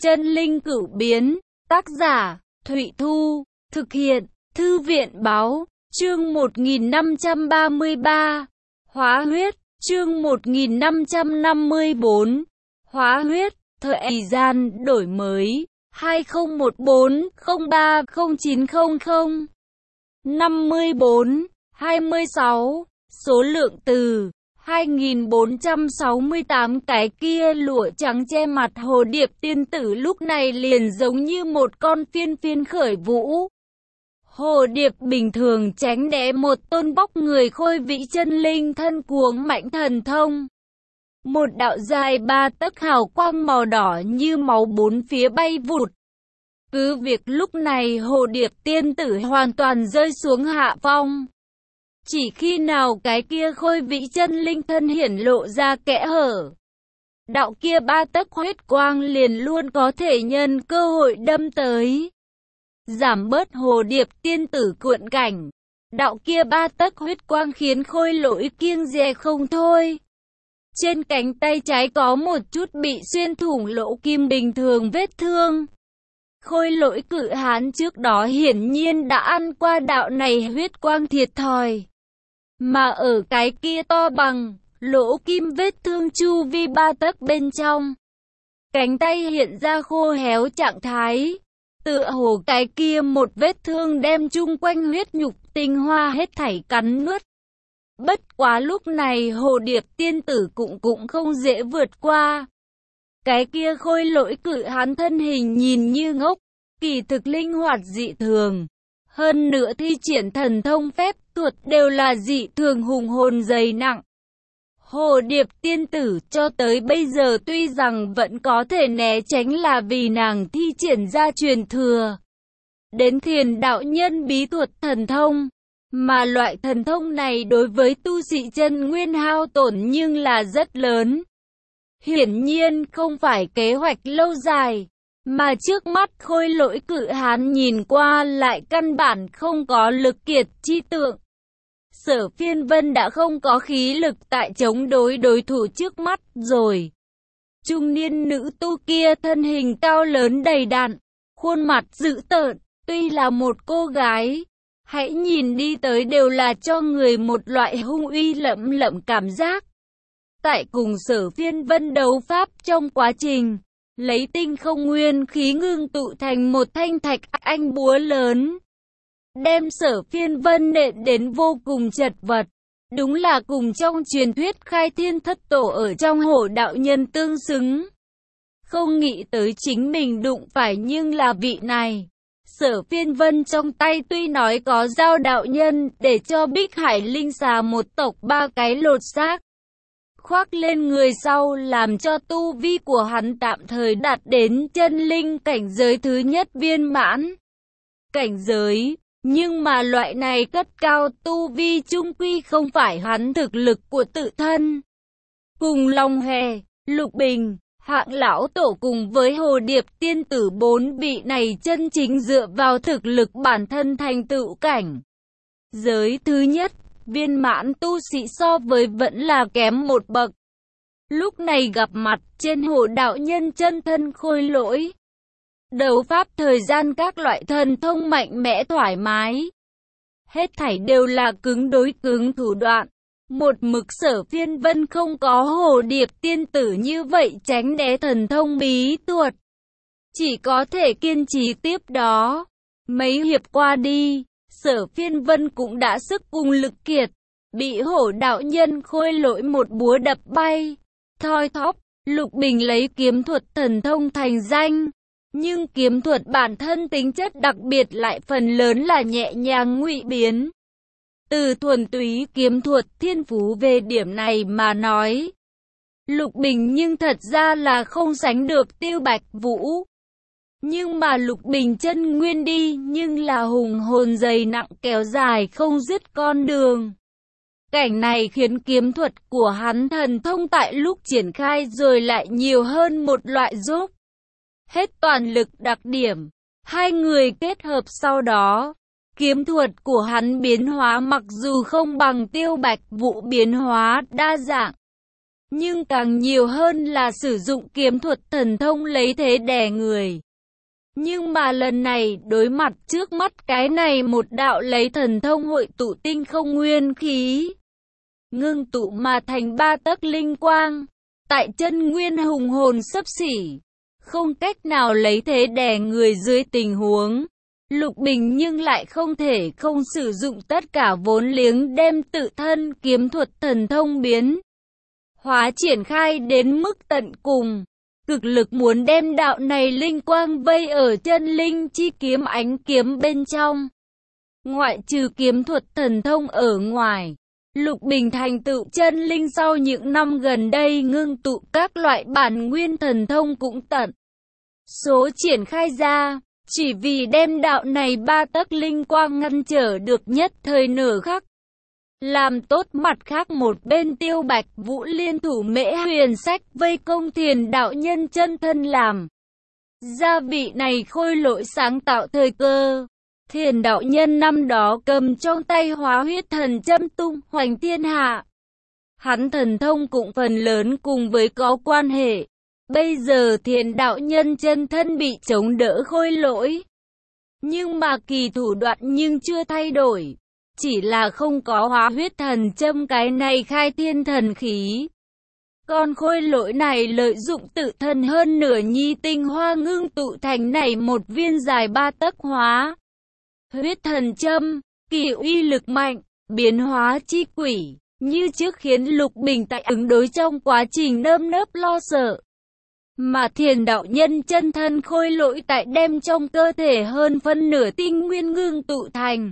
Chân linh cửu biến, tác giả, Thụy Thu, thực hiện, Thư viện báo, chương 1533, hóa huyết, chương 1554, hóa huyết, thời gian đổi mới, 2014-03-0900, 54, 26, số lượng từ 2468. Cái kia lụa trắng che mặt hồ điệp tiên tử lúc này liền giống như một con phiên phiên khởi vũ. Hồ điệp bình thường tránh né một tôn bóc người khôi vĩ chân linh thân cuồng mạnh thần thông. Một đạo dài 3 tấc hào quang màu đỏ như máu bốn phía bay vụt. Cứ việc lúc này hồ điệp tiên tử hoàn toàn rơi xuống hạ phong. Chỉ khi nào cái kia khôi vĩ chân linh thân hiển lộ ra kẽ hở, đạo kia 3 tấc huyết quang liền luôn có thể nhân cơ hội đâm tới, giảm bớt hồ điệp tiên tử cuộn cảnh. Đạo kia 3 tấc huyết quang khiến khôi lỗi kiêng dè không thôi. Trên cánh tay trái có một chút bị xuyên thủng lỗ kim bình thường vết thương. Khôi lỗi cự hán trước đó hiển nhiên đã ăn qua đạo này huyết quang thiệt thòi. Mà ở cái kia to bằng lỗ kim vết thương chu vi 3 tấc bên trong, cánh tay hiện ra khô héo trạng thái, tựa hồ cái kia một vết thương đem chung quanh huyết nhục tinh hoa hết thảy cắn nuốt. Bất quá lúc này hồ điệp tiên tử cũng không dễ vượt qua. Cái kia khôi lỗi cự hán thân hình nhìn như ngốc, kỳ thực linh hoạt dị thường. Hơn nữa thi triển thần thông phép thuật đều là dị thường hùng hồn dày nặng. Hồ điệp tiên tử cho tới bây giờ tuy rằng vẫn có thể né tránh là vì nàng thi triển ra truyền thừa đến thiền đạo nhân bí thuật thần thông. Mà loại thần thông này đối với tu sĩ chân nguyên hao tổn nhưng là rất lớn. Hiển nhiên không phải kế hoạch lâu dài. Mà trước mắt khôi lỗi cự hán nhìn qua lại căn bản không có lực kiệt chi tượng. Sở Phiên Vân đã không có khí lực tại chống đối đối thủ trước mắt rồi. Trung niên nữ tu kia thân hình cao lớn đầy đặn, khuôn mặt dữ tợn, tuy là một cô gái, hãy nhìn đi tới đều là cho người một loại hung uy lẫm lẫm cảm giác. Tại cùng Sở Phiên Vân đấu pháp trong quá trình, lấy tinh không nguyên khí ngưng tụ thành một thanh thạch anh búa lớn, đem Sở Phiên Vân nện đến vô cùng chật vật. Đúng là cùng trong truyền thuyết khai thiên thất tổ ở trong hổ đạo nhân tương xứng. Không nghĩ tới chính mình đụng phải nhưng là vị này. Sở Phiên Vân trong tay tuy nói có dao đạo nhân để cho Bích Hải Linh Xà một tộc 3 cái lột xác khoác lên người sau, làm cho tu vi của hắn tạm thời đạt đến chân linh cảnh giới thứ nhất viên mãn cảnh giới. Nhưng mà loại này cất cao tu vi chung quy không phải hắn thực lực của tự thân. Cùng Long Hề, Lục Bình, Hạng Lão Tổ cùng với Hồ Điệp tiên tử 4 vị này chân chính dựa vào thực lực bản thân thành tựu cảnh giới thứ nhất viên mãn tu sĩ so với vẫn là kém một bậc. Lúc này gặp mặt trên hổ đạo nhân chân thân khôi lỗi. Đấu pháp thời gian các loại thần thông mạnh mẽ thoải mái. Hết thảy đều là cứng đối cứng thủ đoạn. Một mực Sở Phiên Vân không có hồ điệp tiên tử như vậy tránh né thần thông bí thuật. Chỉ có thể kiên trì tiếp đó. Mấy hiệp qua đi, Sở Phiên Vân cũng đã sức cùng lực kiệt. Bị hổ đạo nhân khôi lỗi một búa đập bay. Thoi thóp, Lục Bình lấy kiếm thuật thần thông thành danh. Nhưng kiếm thuật bản thân tính chất đặc biệt lại phần lớn là nhẹ nhàng ngụy biến. Từ thuần túy kiếm thuật thiên phú về điểm này mà nói, Lục Bình nhưng thật ra là không sánh được Tiêu Bạch Vũ. Nhưng mà Lục Bình chân nguyên đi nhưng là hùng hồn dày nặng kéo dài không dứt con đường. Cảnh này khiến kiếm thuật của hắn thần thông tại lúc triển khai rồi lại nhiều hơn một loại giúp hết toàn lực đặc điểm. Hai người kết hợp sau đó, kiếm thuật của hắn biến hóa mặc dù không bằng Tiêu Bạch Vũ biến hóa đa dạng, nhưng càng nhiều hơn là sử dụng kiếm thuật thần thông lấy thế đè người. Nhưng mà lần này, đối mặt trước mắt cái này một đạo lấy thần thông hội tụ tinh không nguyên khí, ngưng tụ mà thành 3 tấc linh quang, tại chân nguyên hùng hồn xấp xỉ, không cách nào lấy thế đè người dưới tình huống, Lục Bình nhưng lại không thể không sử dụng tất cả vốn liếng đem tự thân kiếm thuật thần thông biến hóa triển khai đến mức tận cùng, cực lực muốn đem đạo này linh quang vây ở chân linh chi kiếm ánh kiếm bên trong. Ngoại trừ kiếm thuật thần thông ở ngoài, Lục Bình thành tựu chân linh sau những năm gần đây ngưng tụ các loại bản nguyên thần thông cũng tận số triển khai ra, chỉ vì đem đạo này 3 tấc linh quang ngăn trở được nhất thời nửa khắc. Làm tốt mặt khác một bên Tiêu Bạch Vũ liên thủ Mễ Huyền Sách vây công Thiền đạo nhân chân thân làm gia vị này khôi lỗi sáng tạo thời cơ. Thiền đạo nhân năm đó cầm trong tay Hóa Huyết Thần Châm tung hoành thiên hạ. Hắn thần thông cũng phần lớn cùng với có quan hệ. Bây giờ Thiền đạo nhân chân thân bị chống đỡ khôi lỗi. Nhưng mà kỳ thủ đoạn nhưng chưa thay đổi. Chỉ là không có Hóa Huyết Thần Châm cái này khai thiên thần khí. Còn khôi lỗi này lợi dụng tự thân hơn nửa nhi tinh hoa ngưng tụ thành này một viên dài 3 tấc Hóa Huyết Thần Châm, kỳ uy lực mạnh, biến hóa chi quỷ, như trước khiến Lục Bình tại ứng đối trong quá trình nơm nớp lo sợ. Mà Thiền đạo nhân chân thân khôi lỗi tại đem trong cơ thể hơn phân nửa tinh nguyên ngưng tụ thành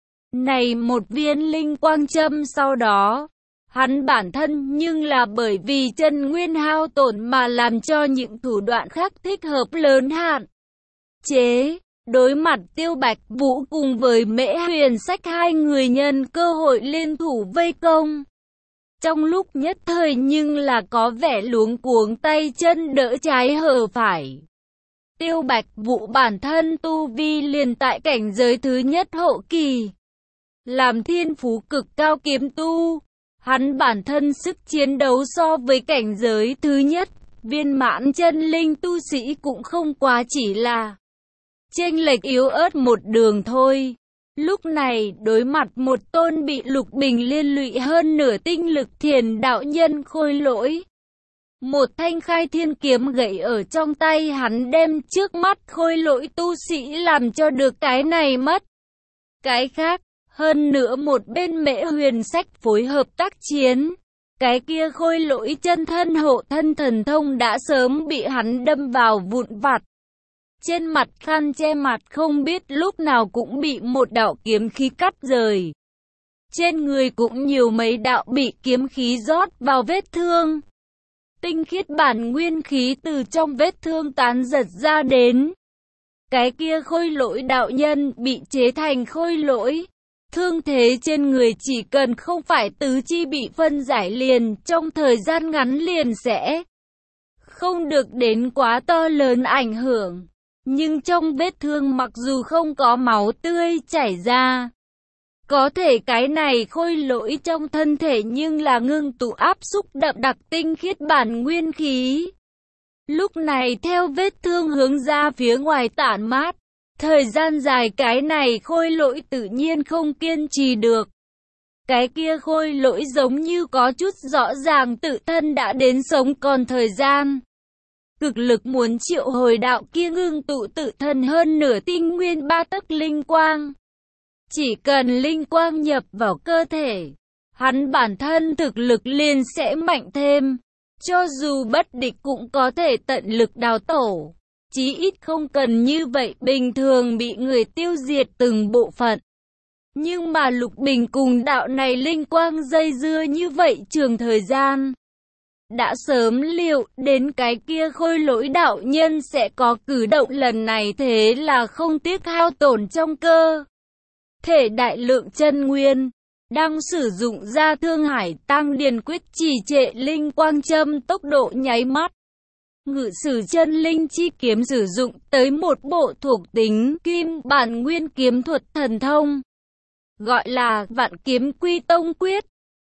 này một viên linh quang châm sau đó, hắn bản thân nhưng là bởi vì chân nguyên hao tổn mà làm cho những thủ đoạn khác thích hợp lớn hạn chế. Đối mặt Tiêu Bạch Vũ cùng với Mễ Huyền Sách hai người nhân cơ hội liên thủ vây công. Trong lúc nhất thời nhưng là có vẻ luống cuống tay chân đỡ trái hở phải. Tiêu Bạch Vũ bản thân tu vi liền tại cảnh giới thứ nhất hậu kỳ. Làm thiên phú cực cao kiếm tu, hắn bản thân sức chiến đấu so với cảnh giới thứ nhất, viên mãn chân linh tu sĩ cũng không quá chỉ là chênh lệch yếu ớt một đường thôi. Lúc này, đối mặt một tôn bị Lục Bình liên lụy hơn nửa tinh lực Thiền đạo nhân khôi lỗi. Một thanh khai thiên kiếm gậy ở trong tay hắn đem trước mắt khôi lỗi tu sĩ làm cho được cái này mất cái khác. Hơn nữa một bên Mễ Huyền Sách phối hợp tác chiến. Cái kia khôi lỗi chân thân hộ thân thần thông đã sớm bị hắn đâm vào vụn vặt. Trên mặt khăn che mặt không biết lúc nào cũng bị một đạo kiếm khí cắt rời. Trên người cũng nhiều mấy đạo bị kiếm khí rót vào vết thương. Tinh khiết bản nguyên khí từ trong vết thương tán giật ra đến. Cái kia khôi lỗi đạo nhân bị chế thành khôi lỗi. Thương thế trên người chỉ cần không phải tứ chi bị phân giải liền trong thời gian ngắn liền sẽ không được đến quá to lớn ảnh hưởng. Nhưng trong vết thương mặc dù không có máu tươi chảy ra, có thể cái này khôi lỗi trong thân thể nhưng là ngưng tụ áp xúc đậm đặc tinh khiết bản nguyên khí. Lúc này theo vết thương hướng ra phía ngoài tản mát. Thời gian dài cái này khôi lỗi tự nhiên không kiên trì được. Cái kia khôi lỗi giống như có chút rõ ràng tự thân đã đến sống còn thời gian. Cực lực muốn triệu hồi đạo kia ngưng tụ tự thân hơn nửa tinh nguyên 3 tấc linh quang. Chỉ cần linh quang nhập vào cơ thể, hắn bản thân thực lực liền sẽ mạnh thêm. Cho dù bất địch cũng có thể tận lực đào tổ. Chí ít không cần như vậy bình thường bị người tiêu diệt từng bộ phận. Nhưng mà Lục Bình cùng đạo này linh quang dây dưa như vậy trường thời gian. Đã sớm liệu đến cái kia khôi lỗi đạo nhân sẽ có cử động lần này, thế là không tiếc hao tổn trong cơ thể đại lượng chân nguyên. Đang sử dụng ra Thương Hải Tăng Điền Quyết trì trệ linh quang châm tốc độ nháy mắt. Ngự sử chân linh chi kiếm sử dụng tới một bộ thuộc tính kim bản nguyên kiếm thuật thần thông. Gọi là Vạn Kiếm Quy Tông Quyết.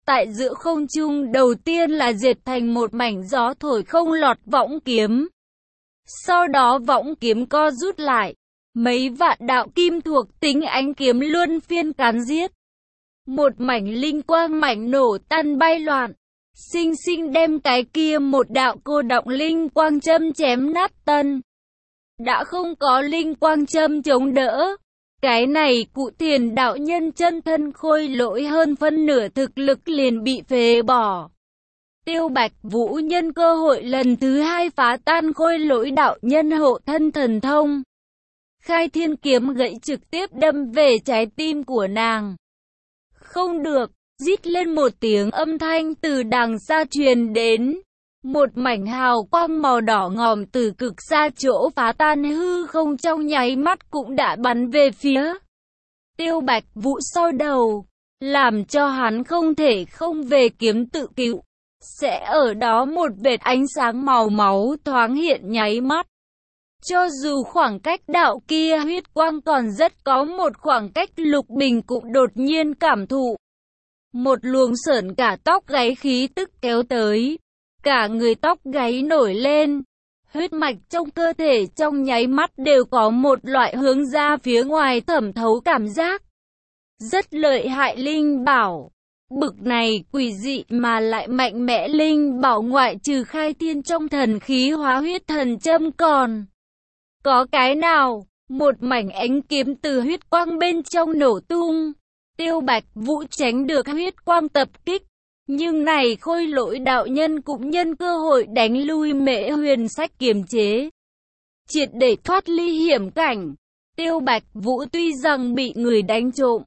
tại giữa không trung, đầu tiên là diệt thành một mảnh gió thổi không lọt võng kiếm. Sau đó võng kiếm co rút lại, mấy vạn đạo kim thuộc tính ánh kiếm luân phiên cán giết. Một mảnh linh quang mảnh nổ tan bay loạn, xinh xinh đem cái kia một đạo cô động linh quang châm chém nát tân. Đã không có linh quang châm chống đỡ, cái này cụ Thiền đạo nhân chân thân khôi lỗi hơn phân nửa thực lực liền bị phế bỏ. Tiêu Bạch Vũ nhân cơ hội lần thứ hai phá tan khôi lỗi đạo nhân hộ thân thần thông. Khai thiên kiếm gãy trực tiếp đâm về trái tim của nàng. Không được, rít lên một tiếng âm thanh từ đằng xa truyền đến. Một mảnh hào quang màu đỏ ngòm từ cực xa chỗ phá tan hư không trong nháy mắt cũng đã bắn về phía Tiêu Bạch Vũ sau đầu, làm cho hắn không thể không về kiếm tự cứu. Sẽ ở đó một vệt ánh sáng màu máu thoáng hiện nháy mắt. Cho dù khoảng cách đạo kia huyết quang còn rất có một khoảng cách, Lục Bình cũng đột nhiên cảm thụ một luồng sởn cả tóc gáy khí tức kéo tới. Cả người tóc gáy nổi lên, huyết mạch trong cơ thể trong nháy mắt đều có một loại hướng ra phía ngoài thẩm thấu cảm giác. Rất lợi hại linh bảo. Bực này quỷ dị mà lại mạnh mẽ linh bảo ngoại trừ khai thiên trong thần khí hóa huyết thần châm còn có cái nào? Một mảnh ánh kiếm từ huyết quang bên trong nổ tung. Tiêu Bạch Vũ tránh được huyết quang tập kích. Nhưng này khôi lỗi đạo nhân cũng nhân cơ hội đánh lui Mễ Huyền Sách kiềm chế, triệt để thoát ly hiểm cảnh. Tiêu Bạch Vũ tuy rằng bị người đánh trộm,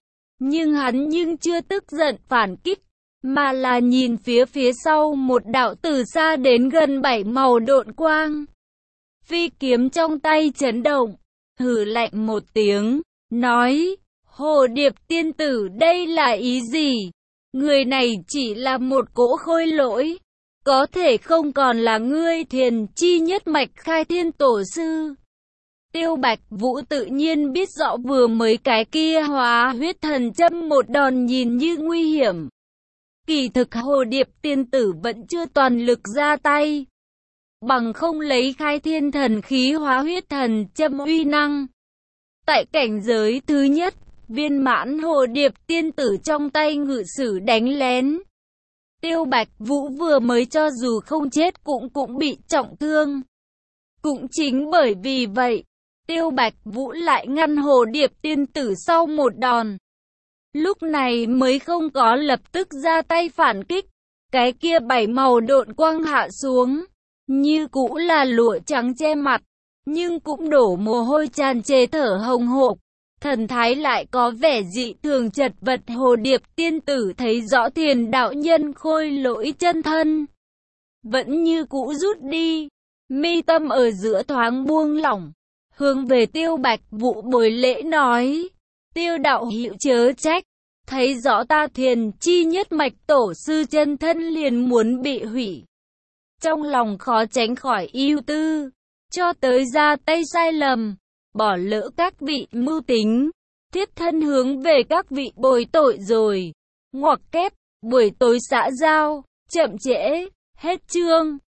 nhưng chưa tức giận phản kích, mà là nhìn phía sau một đạo từ xa đến gần 7 màu độn quang. Phi kiếm trong tay chấn động, hừ lạnh một tiếng, nói: Hồ Điệp tiên tử, đây là ý gì? Người này chỉ là một cỗ khôi lỗi, có thể không còn là ngươi Thiền chi nhất mạch khai thiên tổ sư. Tiêu Bạch Vũ tự nhiên biết rõ vừa mới cái kia hóa huyết thần châm một đòn nhìn như nguy hiểm. Kỳ thực Hồ Điệp tiên tử vẫn chưa toàn lực ra tay, bằng không lấy khai thiên thần khí hóa huyết thần châm uy năng. Tại cảnh giới thứ nhất, viên mãn Hồ Điệp tiên tử trong tay ngự sử đánh lén. Tiêu Bạch Vũ vừa mới cho dù không chết cũng bị trọng thương. Cũng chính bởi vì vậy, Tiêu Bạch Vũ lại ngăn Hồ Điệp tiên tử sau một đòn. Lúc này mới không có lập tức ra tay phản kích. Cái kia 7 màu độn quang hạ xuống, như cũ là lụa trắng che mặt, nhưng cũng đổ mồ hôi tràn trề thở hồng hộc. Thần thái lại có vẻ dị thường chật vật. Hồ Điệp tiên tử thấy rõ Thiền đạo nhân khôi lỗi chân thân vẫn như cũ rút đi, mi tâm ở giữa thoáng buông lỏng, hướng về Tiêu Bạch Vũ bồi lễ nói: Tiêu đạo hữu chớ trách, thấy rõ ta Thiền chi nhất mạch tổ sư chân thân liền muốn bị hủy, trong lòng khó tránh khỏi ưu tư, cho tới ra tay sai lầm, bỏ lỡ các vị mưu tính, thiết thân hướng về các vị bồi tội rồi. Ngoặc kép, buổi tối xã giao, chậm trễ, hết chương.